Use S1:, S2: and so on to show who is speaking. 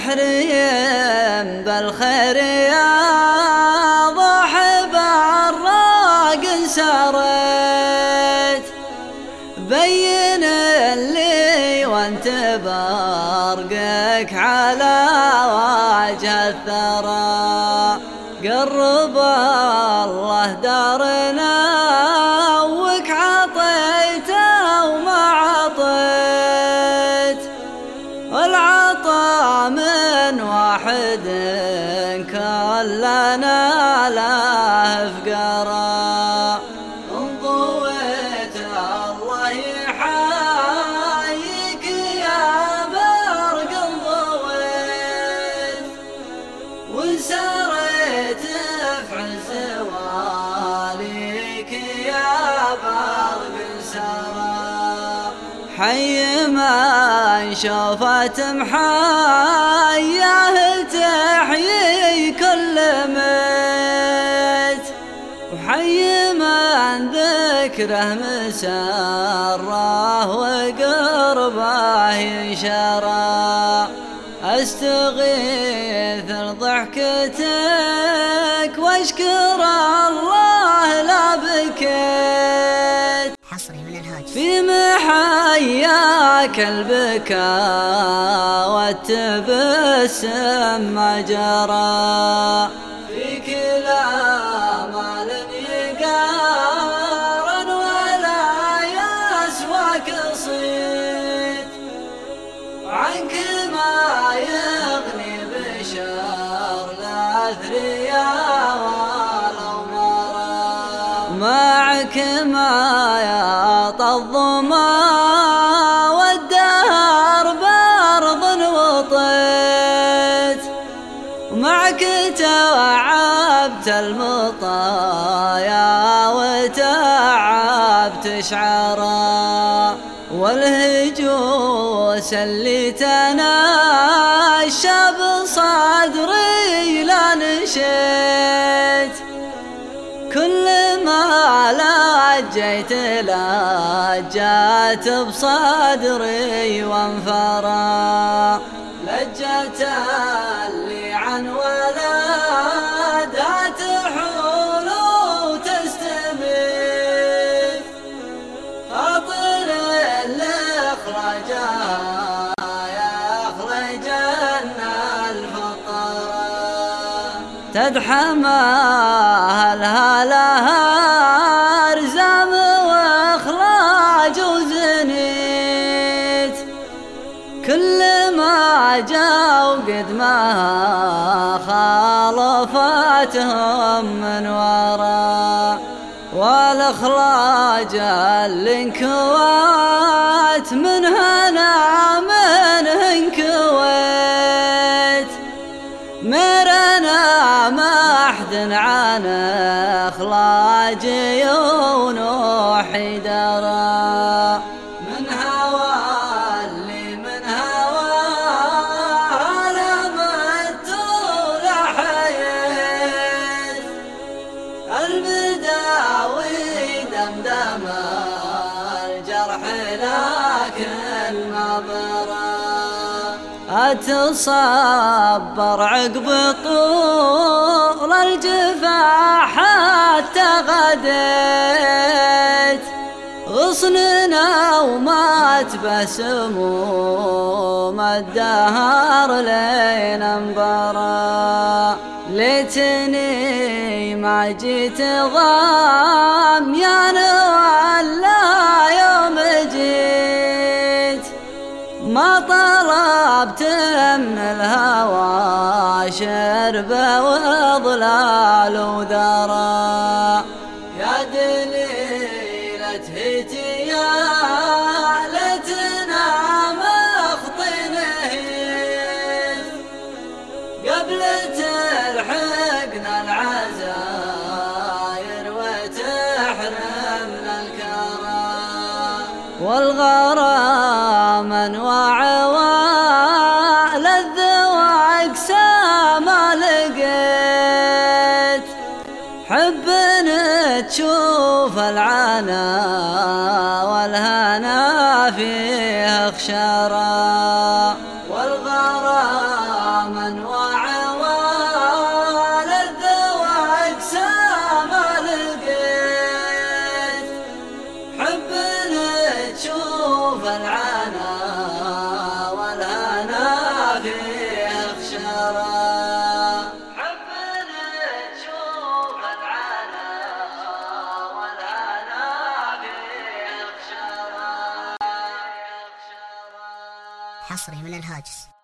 S1: محريم بالخير يا ضاحب الراق سارت، بين لي وانت برقك على وجه الثرى، قرب الله دارنا وك عطيته وما عطيت، والعطا من واحد كلنا له فقرا، انضويت الله يحييك يا برق انضويت، وسريت في عز واليك يا برق سرى، حي من شوفت محياه تحيي كل ميت، وحي من ذكره مسره وقربه ينشرى، استغيث لضحكتك واشكر الله لا بكيت، في محياك البكاء والتبسم ما جرى، فيك لا مال يقارن ولا يسواك صيت، عنك ما يغني بشر الأثرياء ولو مرى، معك ما يعطى الظما والدهر بارض وطيت، ومعك توعبت المطايا وتعبت شعرا، والهجوس اللي تنشى بصدري لا نشيت، كل ما لجيت لجات بصدري وانفرى، لجت اللي عن ولدها تحول وتستميت، خاطر الإخراجها يخرج الفقراء، تدحمها الهالها ارزام واخراج وزنيت، كل ما جاء وقد ما خالفتهم من وراء، والاخراج الانكوات منها منه انكويت، مرنا ما أحد عن اخلاجي ونوحي درى، من هوى اللي من هوى انا مت ولحيت، المداوي دمدم الجرح لكن ما برى، أتصبر عقب طول الجفا حتى غديت، غصننا ومات بسموم الدهر لين انبرى، ليتني ما جيت ضام يا نولا يوم جيت، ما طلبت من الهوى شرب وظلال وذرى، يا دليلة هتيالتنا مخطي نهيت، قبل تلحقنا العزاير وتحرمنا الكرى، والغرام انواع ولذ واقسى ما لقيت، حب تشوف العنا والهنا فيه خشرا، والغرام فيه خشرة حبنا تشوف العنا والعنا فيه خشرة.
S2: حصري من الهاجس.